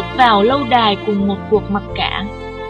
bước vào lâu đài cùng một cuộc mặc cả.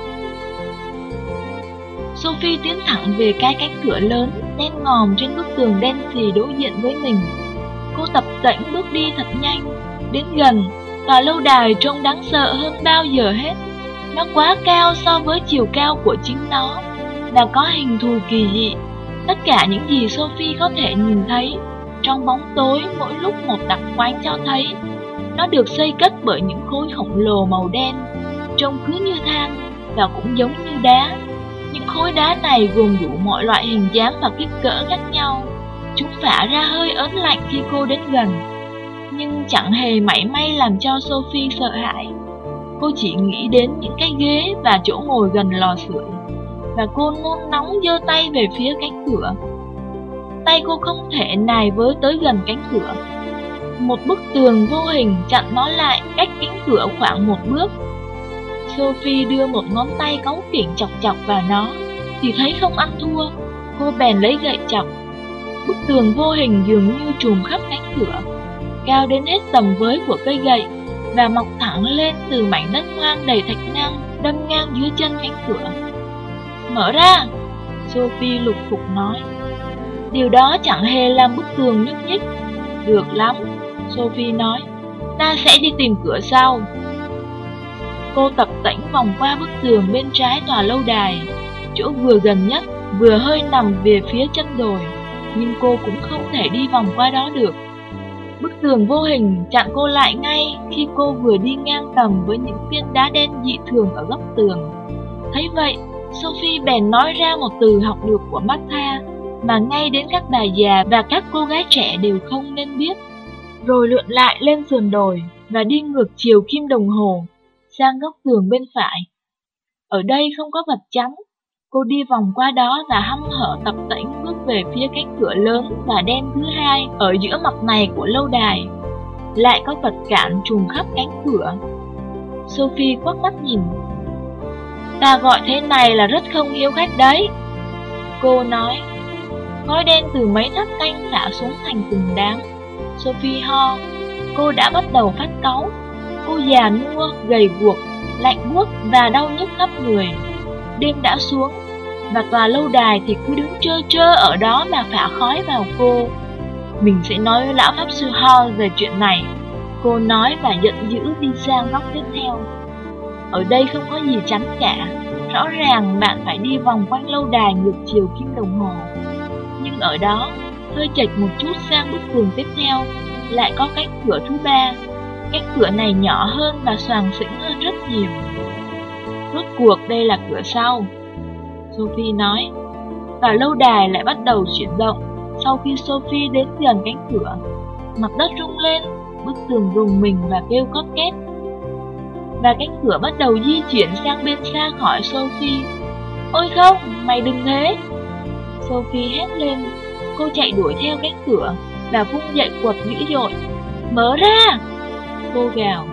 Sophie tiến thẳng về cái cánh cửa lớn, đen ngòm trên bức tường đen xì đối diện với mình. Cô tập tễnh bước đi thật nhanh, đến gần, tòa lâu đài trông đáng sợ hơn bao giờ hết. Nó quá cao so với chiều cao của chính nó, và có hình thù kỳ dị. Tất cả những gì Sophie có thể nhìn thấy trong bóng tối mỗi lúc một đặc quánh cho thấy nó được xây cất bởi những khối khổng lồ màu đen, trông cứ như than và cũng giống như đá. Những khối đá này gồm đủ mọi loại hình dáng và kích cỡ khác nhau. Chúng phả ra hơi ớn lạnh khi cô đến gần, nhưng chẳng hề mảy may làm cho Sophie sợ hãi. Cô chỉ nghĩ đến những cái ghế và chỗ ngồi gần lò sưởi, và cô nôn nóng giơ tay về phía cánh cửa. Tay cô không thể nài với tới gần cánh cửa. Một bức tường vô hình chặn nó lại cách cánh cửa khoảng một bước. Sophie đưa một ngón tay cáu kỉnh chọc chọc vào nó, thì thấy không ăn thua. Cô bèn lấy gậy chọc. Bức tường vô hình dường như trùm khắp cánh cửa, cao đến hết tầm với của cây gậy, và mọc thẳng lên từ mảnh đất hoang đầy thạch năng đâm ngang dưới chân cánh cửa. Mở ra, Sophie lục phục nói. Điều đó chẳng hề làm bức tường nhúc nhích. Được lắm, Sophie nói, ta sẽ đi tìm cửa sau. Cô tập tễnh vòng qua bức tường bên trái tòa lâu đài, chỗ vừa gần nhất, vừa hơi nằm về phía chân đồi, nhưng cô cũng không thể đi vòng qua đó được. Bức tường vô hình chặn cô lại ngay khi cô vừa đi ngang tầm với những viên đá đen dị thường ở góc tường. Thấy vậy, Sophie bèn nói ra một từ học được của Martha mà ngay đến các bà già và các cô gái trẻ đều không nên biết. Rồi lượn lại lên sườn đồi và đi ngược chiều kim đồng hồ sang góc tường bên phải. Ở đây không có vật chắn. Cô đi vòng qua đó và hăm hở tập tễnh bước về phía cánh cửa lớn và đen thứ hai ở giữa mặt này của lâu đài. Lại có vật cản trùm khắp cánh cửa. Sophie quắc mắt nhìn. Ta gọi thế này là rất không hiếu khách đấy, cô nói. Khói đen từ mấy tháp canh xả xuống thành từng đám. Sophie ho. Cô đã bắt đầu phát cáu. Cô già nua, gầy guộc, lạnh buốt và đau nhức khắp người. Đêm đã xuống, và tòa lâu đài thì cứ đứng trơ trơ ở đó mà phả khói vào cô. Mình sẽ nói với lão pháp sư Hall về chuyện này, cô nói và giận dữ đi sang góc tiếp theo. Ở đây không có gì chắn cả. Rõ ràng bạn phải đi vòng quanh lâu đài ngược chiều kim đồng hồ. Nhưng ở đó, hơi chệch một chút sang bức tường tiếp theo, lại có cánh cửa thứ ba. Cánh cửa này nhỏ hơn và xoàng xĩnh hơn rất nhiều. Rốt cuộc đây là cửa sau, Sophie nói. Và lâu đài lại bắt đầu chuyển động. Sau khi Sophie đến gần cánh cửa, mặt đất rung lên, bức tường rùng mình và kêu cót két. Và cánh cửa bắt đầu di chuyển sang bên xa khỏi Sophie. Ôi không, mày đừng thế, Sophie hét lên. Cô chạy đuổi theo cánh cửa và vung dậy quật dữ dội. Mở ra, cô gào.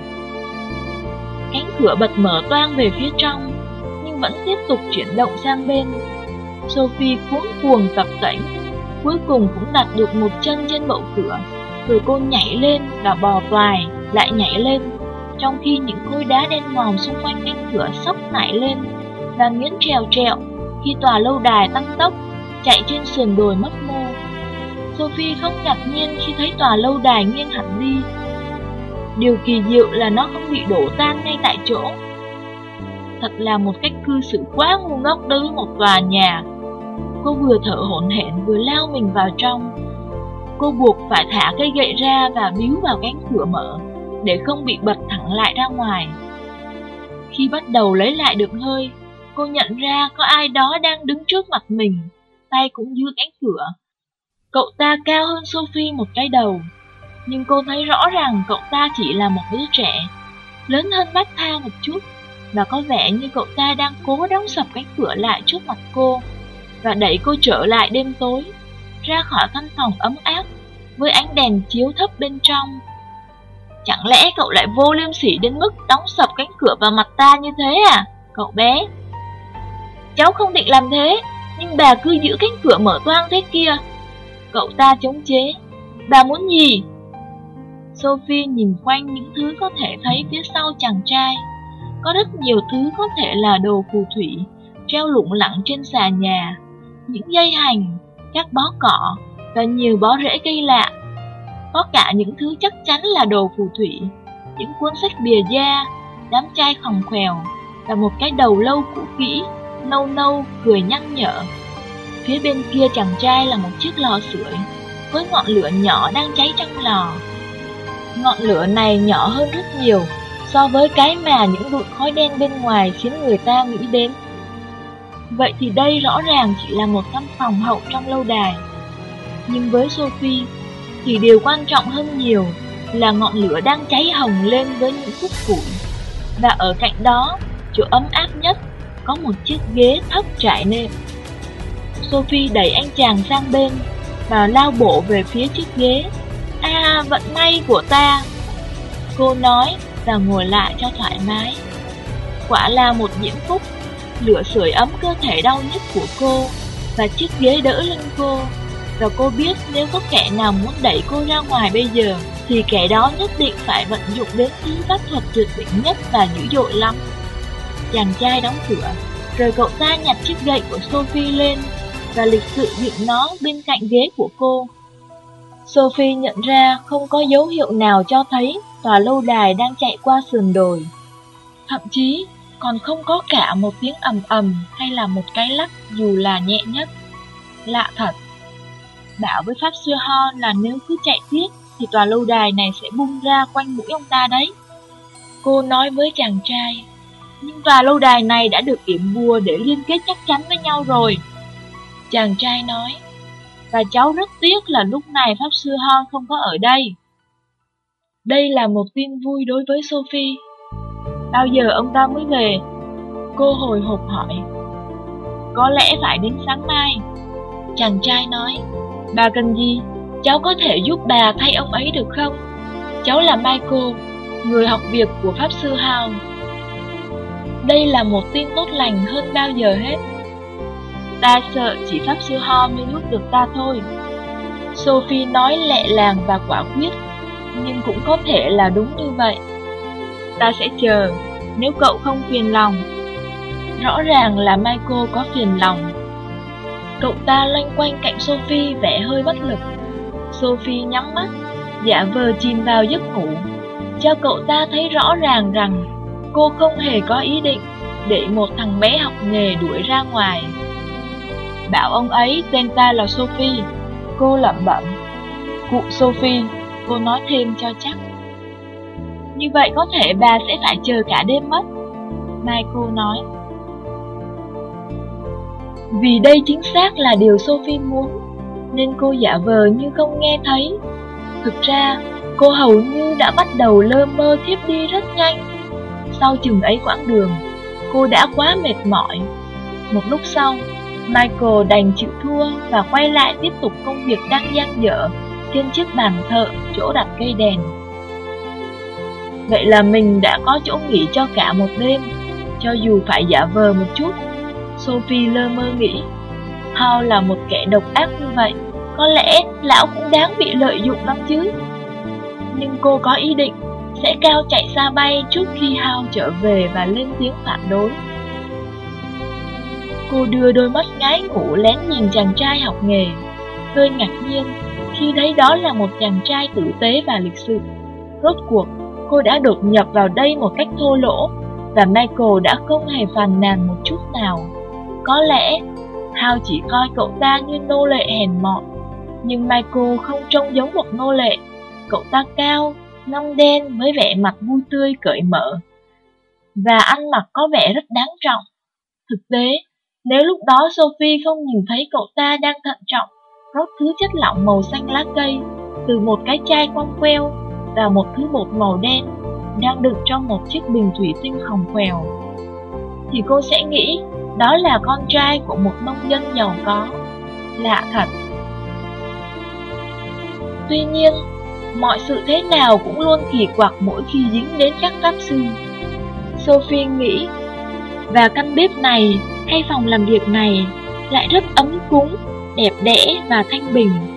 Cánh cửa bật mở toang về phía trong, nhưng vẫn tiếp tục chuyển động sang bên. Sophie cuống cuồng tập tễnh, cuối cùng cũng đặt được một chân trên bậu cửa. Rồi cô nhảy lên và bò toài, lại nhảy lên, trong khi những khối đá đen ngòm xung quanh cánh cửa xốc nảy lên và nghiến trèo trẹo khi tòa lâu đài tăng tốc chạy trên sườn đồi mấp mô. Sophie không ngạc nhiên khi thấy tòa lâu đài nghiêng hẳn đi. Điều kỳ diệu là nó không bị đổ tan ngay tại chỗ. Thật là một cách cư xử quá ngu ngốc đối với một tòa nhà. Cô vừa thở hổn hển vừa lao mình vào trong. Cô buộc phải thả cây gậy ra và bíu vào cánh cửa mở để không bị bật thẳng lại ra ngoài. Khi bắt đầu lấy lại được hơi, cô nhận ra có ai đó đang đứng trước mặt mình, tay cũng giữ cánh cửa. Cậu ta cao hơn Sophie một cái đầu, nhưng cô thấy rõ ràng cậu ta chỉ là một đứa trẻ, lớn hơn Martha một chút, và có vẻ như cậu ta đang cố đóng sập cánh cửa lại trước mặt cô và đẩy cô trở lại đêm tối, ra khỏi căn phòng ấm áp với ánh đèn chiếu thấp bên trong. Chẳng lẽ cậu lại vô liêm sỉ đến mức đóng sập cánh cửa vào mặt ta như thế à, cậu bé? Cháu không định làm thế, nhưng bà cứ giữ cánh cửa mở toang thế kia, cậu ta chống chế. Bà muốn gì? Sophie nhìn quanh những thứ có thể thấy phía sau chàng trai. Có rất nhiều thứ có thể là đồ phù thủy, treo lủng lẳng trên xà nhà, những dây hành, các bó cỏ và nhiều bó rễ cây lạ. Có cả những thứ chắc chắn là đồ phù thủy, những cuốn sách bìa da, đám chai khòng khoèo và một cái đầu lâu cũ kỹ, nâu nâu, cười nhắc nhở. Phía bên kia chàng trai là một chiếc lò sưởi, với ngọn lửa nhỏ đang cháy trong lò. Ngọn lửa này nhỏ hơn rất nhiều so với cái mà những bụi khói đen bên ngoài khiến người ta nghĩ đến. Vậy thì đây rõ ràng chỉ là một căn phòng hậu trong lâu đài. Nhưng với Sophie thì điều quan trọng hơn nhiều là ngọn lửa đang cháy hồng lên với những khúc củi. Và ở cạnh đó, chỗ ấm áp nhất, có một chiếc ghế thấp trải nệm. Sophie đẩy anh chàng sang bên và lao bộ về phía chiếc ghế. À, vận may của ta, cô nói và ngồi lại cho thoải mái. Quả là một diễm phúc. Lửa sưởi ấm cơ thể đau nhức của cô và chiếc ghế đỡ lưng cô. Và cô biết nếu có kẻ nào muốn đẩy cô ra ngoài bây giờ thì kẻ đó nhất định phải vận dụng đến thứ pháp thuật tuyệt đỉnh nhất và dữ dội lắm. Chàng trai đóng cửa, rồi cậu ta nhặt chiếc gậy của Sophie lên và lịch sự dựng nó bên cạnh ghế của cô. Sophie nhận ra không có dấu hiệu nào cho thấy tòa lâu đài đang chạy qua sườn đồi. Thậm chí còn không có cả một tiếng ầm ầm hay là một cái lắc dù là nhẹ nhất. Lạ thật. Bảo với pháp sư Hall là nếu cứ chạy tiếp thì tòa lâu đài này sẽ bung ra quanh mũi ông ta đấy. Cô nói với chàng trai. Nhưng tòa lâu đài này đã được yểm bùa để liên kết chắc chắn với nhau rồi. Chàng trai nói. Và cháu rất tiếc là lúc này pháp sư Hall không có ở đây. Đây là một tin vui đối với Sophie. Bao giờ ông ta mới về? Cô hồi hộp hỏi. Có lẽ phải đến sáng mai. Chàng trai nói. Bà cần gì? Cháu có thể giúp bà thay ông ấy được không? Cháu là Michael, người học việc của pháp sư Hall. Đây là một tin tốt lành hơn bao giờ hết. Ta sợ chỉ pháp sư Hall mới giúp được ta thôi. Sophie nói lẹ làng và quả quyết, nhưng cũng có thể là đúng như vậy. Ta sẽ chờ, nếu cậu không phiền lòng. Rõ ràng là Michael có phiền lòng. Cậu ta loanh quanh cạnh Sophie vẻ hơi bất lực. Sophie nhắm mắt, giả vờ chìm vào giấc ngủ, cho cậu ta thấy rõ ràng rằng cô không hề có ý định để một thằng bé học nghề đuổi ra ngoài. Bảo ông ấy tên ta là Sophie, cô lẩm bẩm. Cụ Sophie, cô nói thêm cho chắc. Như vậy có thể bà sẽ phải chờ cả đêm mất, Michael nói. Vì đây chính xác là điều Sophie muốn, nên cô giả vờ như không nghe thấy. Thực ra, cô hầu như đã bắt đầu lơ mơ thiếp đi rất nhanh. Sau chừng ấy quãng đường, cô đã quá mệt mỏi. Một lúc sau, Michael đành chịu thua và quay lại tiếp tục công việc đang dang dở trên chiếc bàn thợ chỗ đặt cây đèn. Vậy là mình đã có chỗ nghỉ cho cả một đêm, cho dù phải giả vờ một chút. Sophie lơ mơ nghĩ, Hall là một kẻ độc ác như vậy, có lẽ lão cũng đáng bị lợi dụng lắm chứ. Nhưng cô có ý định sẽ cao chạy xa bay trước khi Hall trở về và lên tiếng phản đối. Cô đưa đôi mắt ngái ngủ lén nhìn chàng trai học nghề, hơi ngạc nhiên khi thấy đó là một chàng trai tử tế và lịch sự. Rốt cuộc, cô đã đột nhập vào đây một cách thô lỗ, và Michael đã không hề phàn nàn một chút nào. Có lẽ Hal chỉ coi cậu ta như nô lệ hèn mọn, nhưng Michael không trông giống một nô lệ. Cậu ta cao, ngăm đen với vẻ mặt vui tươi cởi mở, và ăn mặc có vẻ rất đáng trọng. Thực tế, nếu lúc đó Sophie không nhìn thấy cậu ta đang thận trọng rót thứ chất lỏng màu xanh lá cây từ một cái chai quăng queo và một thứ bột màu đen đang đựng trong một chiếc bình thủy tinh khòng khoèo, thì cô sẽ nghĩ đó là con trai của một nông dân giàu có. Lạ thật. Tuy nhiên, mọi sự thế nào cũng luôn kỳ quặc mỗi khi dính đến các pháp sư. Sophie nghĩ, và căn bếp này hay phòng làm việc này lại rất ấm cúng, đẹp đẽ và thanh bình.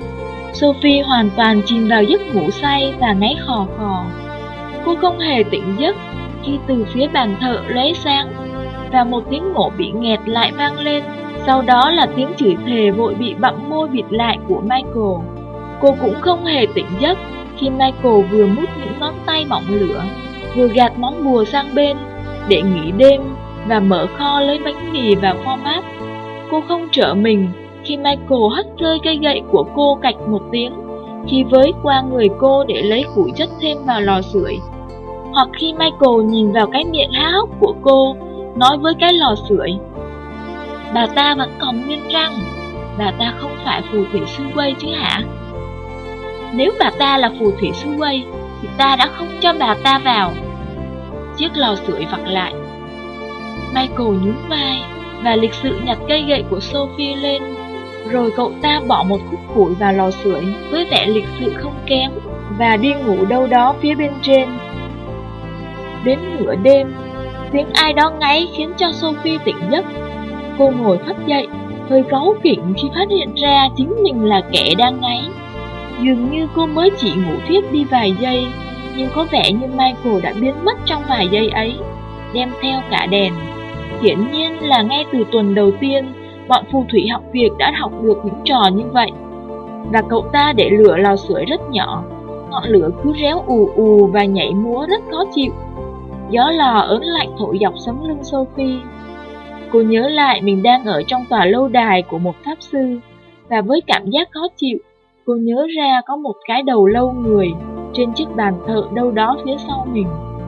Sophie hoàn toàn chìm vào giấc ngủ say và ngáy khò khò. Cô không hề tỉnh giấc khi từ phía bàn thờ lóe sáng và một tiếng nổ bị nghẹt lại vang lên. Sau đó là tiếng chửi thề vội bị bặm môi bịt lại của Michael. Cô cũng không hề tỉnh giấc khi Michael vừa mút những ngón tay bỏng lửa, vừa gạt món bùa sang bên để nghỉ đêm và mở kho lấy bánh mì và format. Cô không trở mình khi Michael hất rơi cây gậy của cô cạch một tiếng khi với qua người cô để lấy củi chất thêm vào lò sưởi, hoặc khi Michael nhìn vào cái miệng há hốc của cô, nói với cái lò sưởi: "Bà ta vẫn còn nguyên răng, bà ta không phải phù thủy sư quay chứ hả? Nếu bà ta là phù thủy sư quay thì ta đã không cho bà ta vào." Chiếc lò sưởi vặn lại. Michael nhún vai và lịch sự nhặt cây gậy của Sophie lên, rồi cậu ta bỏ một khúc củi vào lò sưởi với vẻ lịch sự không kém và đi ngủ đâu đó phía bên trên. Đến nửa đêm, tiếng ai đó ngáy khiến cho Sophie tỉnh giấc. Cô ngồi phắt dậy, hơi cáu kỉnh khi phát hiện ra chính mình là kẻ đang ngáy. Dường như cô mới chỉ ngủ thiếp đi vài giây, nhưng có vẻ như Michael đã biến mất trong vài giây ấy, đem theo cả đèn. Hiển nhiên là ngay từ tuần đầu tiên, bọn phù thủy học việc đã học được những trò như vậy. Và cậu ta để lửa lò sưởi rất nhỏ, ngọn lửa cứ réo ù ù và nhảy múa rất khó chịu. Gió lò ớn lạnh thổi dọc sống lưng Sophie. Cô nhớ lại mình đang ở trong tòa lâu đài của một pháp sư, và với cảm giác khó chịu, cô nhớ ra có một cái đầu lâu người trên chiếc bàn thờ đâu đó phía sau mình.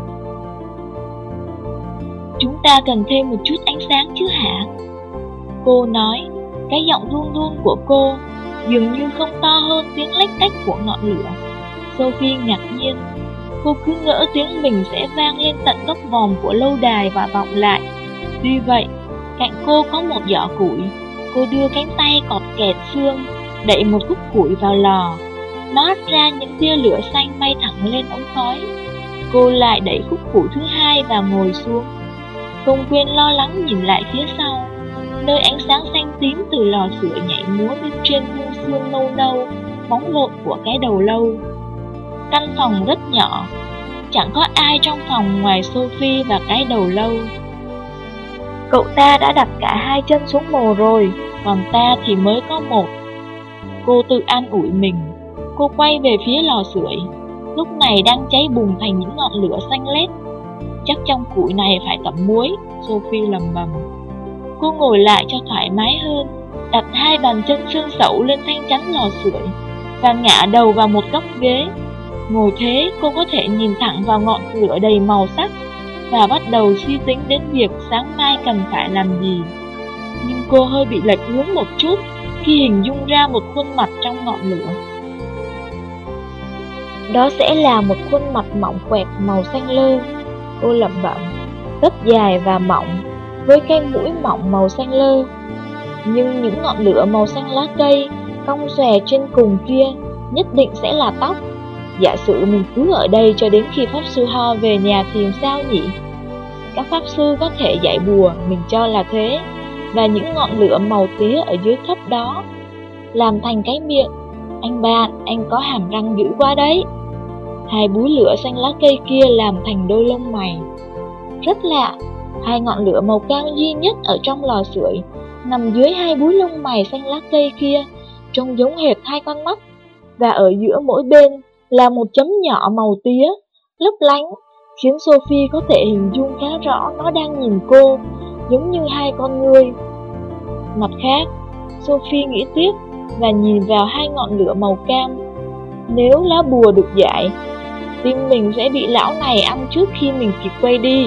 "Chúng ta cần thêm một chút ánh sáng chứ hả?" cô nói. Cái giọng run run của cô dường như không to hơn tiếng lách cách của ngọn lửa. Sophie ngạc nhiên. Cô cứ ngỡ tiếng mình sẽ vang lên tận góc vòm của lâu đài và vọng lại. Tuy vậy, cạnh cô có một giỏ củi. Cô đưa cánh tay cọt kẹt xương, đẩy một khúc củi vào lò. Nó hắt ra những tia lửa xanh bay thẳng lên ống khói. Cô lại đẩy khúc củi thứ hai và ngồi xuống. Không quên lo lắng nhìn lại phía sau, nơi ánh sáng xanh tím từ lò sưởi nhảy múa bên trên khung xương nâu nâu, bóng lộn của cái đầu lâu. Căn phòng rất nhỏ, chẳng có ai trong phòng ngoài Sophie và cái đầu lâu. Cậu ta đã đặt cả hai chân xuống mồ rồi, còn ta thì mới có một. Cô tự an ủi mình. Cô quay về phía lò sưởi, lúc này đang cháy bùng thành những ngọn lửa xanh lét. Chắc trong củi này phải tẩm muối, Sophie lầm bầm. Cô ngồi lại cho thoải mái hơn, đặt hai bàn chân xương sẩu lên thanh chắn lò sưởi và ngả đầu vào một góc ghế. Ngồi thế, cô có thể nhìn thẳng vào ngọn lửa đầy màu sắc và bắt đầu suy tính đến việc sáng mai cần phải làm gì. Nhưng cô hơi bị lệch hướng một chút khi hình dung ra một khuôn mặt trong ngọn lửa. Đó sẽ là một khuôn mặt mỏng quẹt màu xanh lơ, cô lẩm bẩm, rất dài và mỏng, với cái mũi mỏng màu xanh lơ. Nhưng những ngọn lửa màu xanh lá cây cong xòe trên cùng kia nhất định sẽ là tóc. Giả sử mình cứ ở đây cho đến khi pháp sư Ho về nhà thì sao nhỉ? Các pháp sư có thể dạy bùa, mình cho là thế, và những ngọn lửa màu tía ở dưới thấp đó làm thành cái miệng. Anh bạn, anh có hàm răng dữ quá đấy. Hai búi lửa xanh lá cây kia làm thành đôi lông mày. Rất lạ, hai ngọn lửa màu cam duy nhất ở trong lò sưởi nằm dưới hai búi lông mày xanh lá cây kia, trông giống hệt hai con mắt, và ở giữa mỗi bên là một chấm nhỏ màu tía, lấp lánh, khiến Sophie có thể hình dung khá rõ nó đang nhìn cô, giống như hai con ngươi. Mặt khác, Sophie nghĩ tiếp và nhìn vào hai ngọn lửa màu cam. Nếu lá bùa được giải, tim mình sẽ bị lão này ăn trước khi mình kịp quay đi.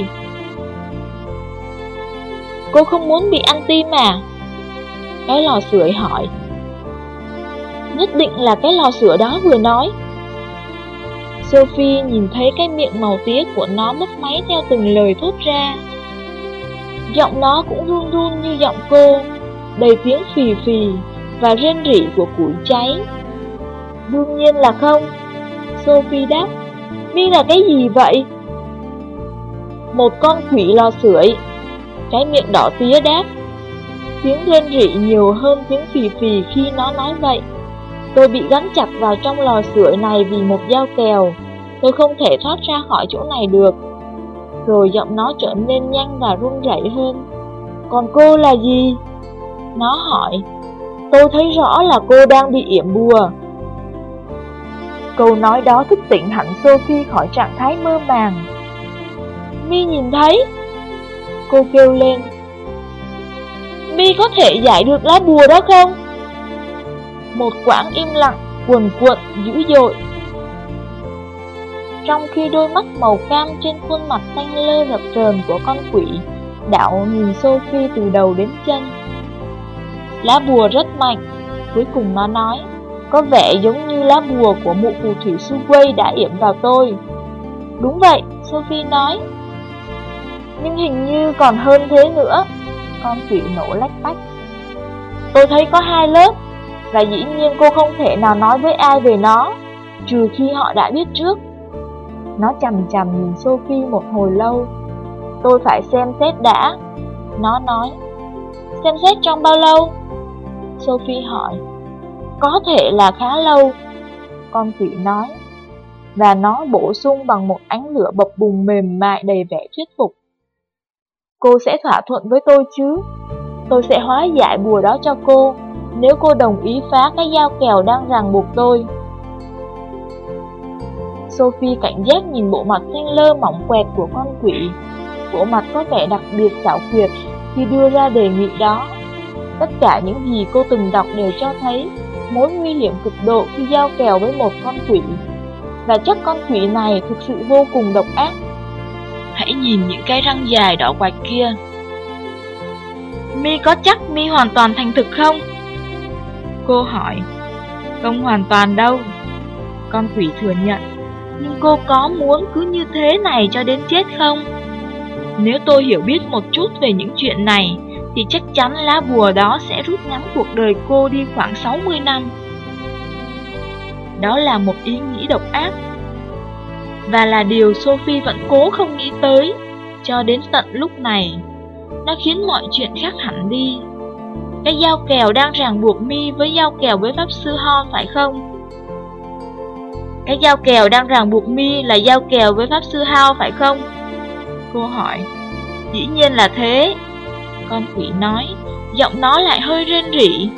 Cô không muốn bị ăn tim à? Cái lò sưởi hỏi. Nhất định là cái lò sưởi đó vừa nói. Sophie nhìn thấy cái miệng màu tía của nó mấp máy theo từng lời thốt ra. Giọng nó cũng run run như giọng cô, đầy tiếng phì phì và rên rỉ của củi cháy. Đương nhiên là không, Sophie đáp. Mi là cái gì vậy? Một con quỷ lò sưởi, cái miệng đỏ tía đáp. Tiếng rên rỉ nhiều hơn tiếng phì phì khi nó nói vậy. Tôi bị gắn chặt vào trong lò sưởi này vì một dao kèo. Tôi không thể thoát ra khỏi chỗ này được. Rồi giọng nó trở nên nhanh và run rẩy hơn. Còn cô là gì? Nó hỏi. Tôi thấy rõ là cô đang bị yểm bùa. Câu nói đó thức tỉnh hẳn Sophie khỏi trạng thái mơ màng. Mi nhìn thấy. Cô kêu lên. Mi có thể giải được lá bùa đó không? Một quãng im lặng cuồn cuộn dữ dội. Trong khi đôi mắt màu cam trên khuôn mặt xanh lơ rập rờn của con quỷ đảo nhìn Sophie từ đầu đến chân. Lá bùa rất mạnh, cuối cùng nó nói. Có vẻ giống như lá bùa của mụ phù thủy Su-quây đã yểm vào tôi. Đúng vậy, Sophie nói. Nhưng hình như còn hơn thế nữa. Con quỷ nổ lách bách. Tôi thấy có 2 lớp. Và dĩ nhiên cô không thể nào nói với ai về nó, trừ khi họ đã biết trước. Nó chằm chằm nhìn Sophie một hồi lâu. Tôi phải xem xét đã. Nó nói. Xem xét trong bao lâu? Sophie hỏi. Có thể là khá lâu. Con quỷ nói. Và nó bổ sung bằng một ánh lửa bập bùng mềm mại đầy vẻ thuyết phục. Cô sẽ thỏa thuận với tôi chứ? Tôi sẽ hóa giải bùa đó cho cô, nếu cô đồng ý phá cái dao kèo đang ràng buộc tôi. Sophie cảnh giác nhìn bộ mặt xanh lơ mỏng quẹt của con quỷ. Bộ mặt có vẻ đặc biệt xảo quyệt khi đưa ra đề nghị đó. Tất cả những gì cô từng đọc đều cho thấy mối nguy hiểm cực độ khi giao kèo với một con quỷ. Và chắc con quỷ này thực sự vô cùng độc ác. Hãy nhìn những cái răng dài đỏ quạch kia. Mi có chắc Mi hoàn toàn thành thực không? Cô hỏi. Không hoàn toàn đâu. Con quỷ thừa nhận. Nhưng cô có muốn cứ như thế này cho đến chết không? Nếu tôi hiểu biết một chút về những chuyện này, thì chắc chắn lá bùa đó sẽ rút ngắn cuộc đời cô đi khoảng 60 năm. Đó là một ý nghĩ độc ác. Và là điều Sophie vẫn cố không nghĩ tới, cho đến tận lúc này. Nó khiến mọi chuyện khác hẳn đi. Cái dao kèo đang ràng buộc Mi với dao kèo với Pháp Sư Ho phải không? Cái dao kèo đang ràng buộc Mi là dao kèo với Pháp Sư Hao phải không? Cô hỏi. Dĩ nhiên là thế. Con quỷ nói, giọng nó lại hơi rên rỉ.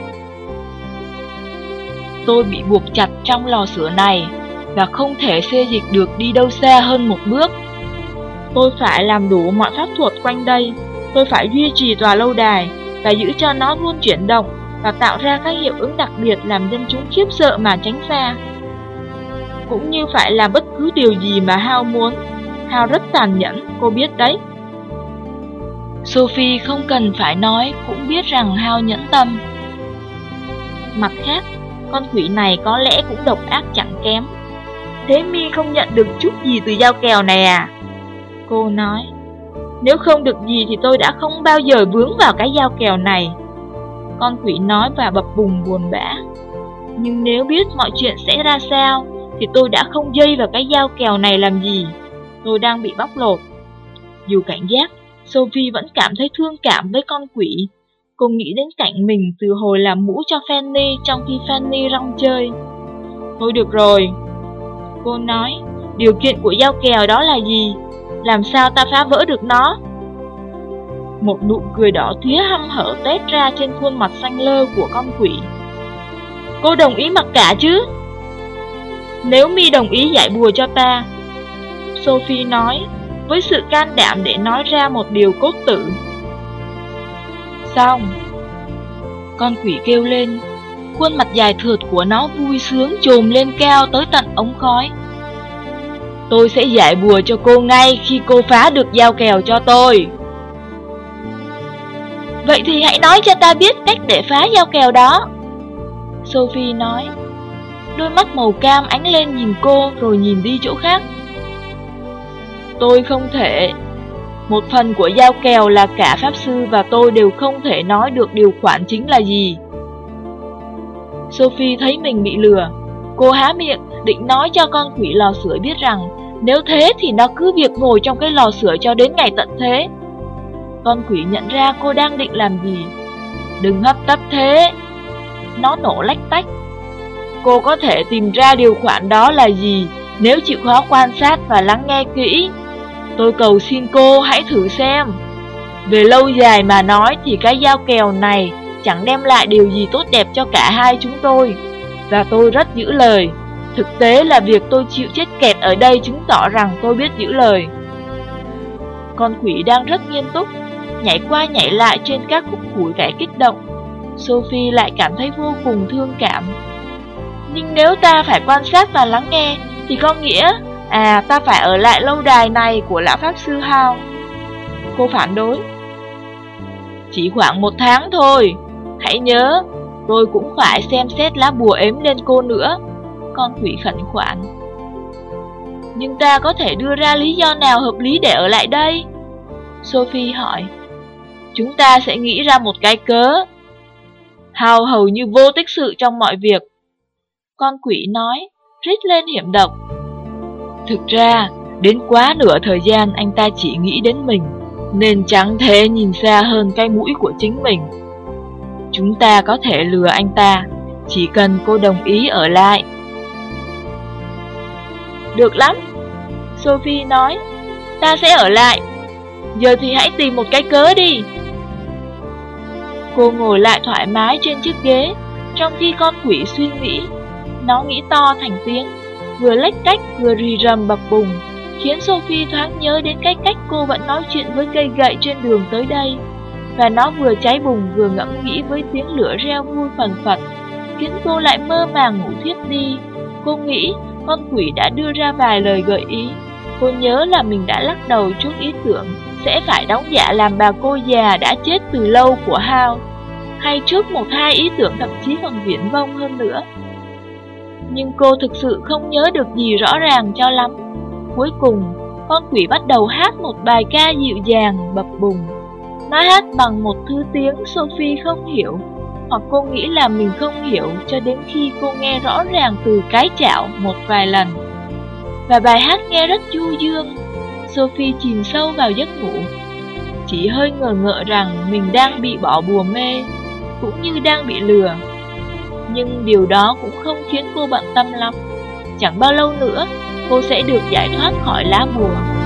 Tôi bị buộc chặt trong lò sưởi này và không thể xê dịch được đi đâu xa hơn một bước. Tôi phải làm đủ mọi pháp thuật quanh đây. Tôi phải duy trì tòa lâu đài và giữ cho nó luôn chuyển động và tạo ra các hiệu ứng đặc biệt làm dân chúng khiếp sợ mà tránh xa. Cũng như phải làm bất cứ điều gì mà Hao muốn. Hao rất tàn nhẫn, cô biết đấy. Sophie không cần phải nói cũng biết rằng Hao nhẫn tâm. Mặt khác, con quỷ này có lẽ cũng độc ác chẳng kém. Thế Mi không nhận được chút gì từ dao kèo này à? Cô nói. Nếu không được gì thì tôi đã không bao giờ vướng vào cái dao kèo này. Con quỷ nói và bập bùng buồn bã. Nhưng nếu biết mọi chuyện sẽ ra sao thì tôi đã không dây vào cái dao kèo này làm gì. Tôi đang bị bóc lột. Dù cảnh giác, Sophie vẫn cảm thấy thương cảm với con quỷ. Cô nghĩ đến cảnh mình từ hồi làm mũ cho Fanny trong khi Fanny rong chơi. Thôi được rồi. Cô nói, điều kiện của dao kèo đó là gì? Làm sao ta phá vỡ được nó? Một nụ cười đỏ thía hăm hở tét ra trên khuôn mặt xanh lơ của con quỷ. Cô đồng ý mặc cả chứ? Nếu Mi đồng ý giải bùa cho ta, Sophie nói, với sự can đảm để nói ra một điều cốt tử. Xong. Con quỷ kêu lên. Khuôn mặt dài thượt của nó vui sướng trồm lên cao tới tận ống khói. Tôi sẽ giải bùa cho cô ngay khi cô phá được dao kèo cho tôi. Vậy thì hãy nói cho ta biết cách để phá dao kèo đó. Sophie nói. Đôi mắt màu cam ánh lên nhìn cô rồi nhìn đi chỗ khác. Tôi không thể. Một phần của dao kèo là cả Pháp Sư và tôi đều không thể nói được điều khoản chính là gì. Sophie thấy mình bị lừa. Cô há miệng định nói cho con quỷ lò sưởi biết rằng nếu thế thì nó cứ việc ngồi trong cái lò sưởi cho đến ngày tận thế. Con quỷ nhận ra cô đang định làm gì. Đừng hấp tấp thế. Nó nổ lách tách. Cô có thể tìm ra điều khoản đó là gì nếu chịu khó quan sát và lắng nghe kỹ. Tôi cầu xin cô hãy thử xem. Về lâu dài mà nói thì cái giao kèo này chẳng đem lại điều gì tốt đẹp cho cả hai chúng tôi. Và tôi rất giữ lời. Thực tế là việc tôi chịu chết kẹt ở đây chứng tỏ rằng tôi biết giữ lời. Con quỷ đang rất nghiêm túc, nhảy qua nhảy lại trên các khúc củi vẻ kích động. Sophie lại cảm thấy vô cùng thương cảm. Nhưng nếu ta phải quan sát và lắng nghe thì có nghĩa ta phải ở lại lâu đài này của lão pháp sư Hao. Cô phản đối. Chỉ khoảng 1 tháng thôi. Hãy nhớ, tôi cũng phải xem xét lá bùa ếm lên cô nữa. Con quỷ khẩn khoản. Nhưng ta có thể đưa ra lý do nào hợp lý để ở lại đây? Sophie hỏi. Chúng ta sẽ nghĩ ra một cái cớ. Hao hầu như vô tích sự trong mọi việc. Con quỷ nói, rít lên hiểm độc. Thực ra, đến quá nửa thời gian anh ta chỉ nghĩ đến mình, nên chẳng thể nhìn xa hơn cái mũi của chính mình. Chúng ta có thể lừa anh ta, chỉ cần cô đồng ý ở lại. Được lắm, Sophie nói, ta sẽ ở lại. Giờ thì hãy tìm một cái cớ đi. Cô ngồi lại thoải mái trên chiếc ghế, trong khi con quỷ suy nghĩ. Nó nghĩ to thành tiếng, vừa lếch cách vừa rì rầm bập bùng, khiến Sophie thoáng nhớ đến cái cách cô vẫn nói chuyện với cây gậy trên đường tới đây. Và nó vừa cháy bùng vừa ngẫm nghĩ với tiếng lửa reo vui phần phật, khiến cô lại mơ màng ngủ thiếp đi. Cô nghĩ con quỷ đã đưa ra vài lời gợi ý. Cô nhớ là mình đã lắc đầu trước ý tưởng sẽ phải đóng giả làm bà cô già đã chết từ lâu của Hao, hay trước 1-2 ý tưởng thậm chí còn viển vông hơn nữa. Nhưng cô thực sự không nhớ được gì rõ ràng cho lắm. Cuối cùng, con quỷ bắt đầu hát một bài ca dịu dàng, bập bùng. Nó hát bằng một thứ tiếng Sophie không hiểu, hoặc cô nghĩ là mình không hiểu cho đến khi cô nghe rõ ràng từ cái chảo một vài lần. Và bài hát nghe rất du dương. Sophie chìm sâu vào giấc ngủ, chỉ hơi ngờ ngợ rằng mình đang bị bỏ bùa mê, cũng như đang bị lừa. Nhưng điều đó cũng không khiến cô bận tâm lắm. Chẳng bao lâu nữa, cô sẽ được giải thoát khỏi lá bùa.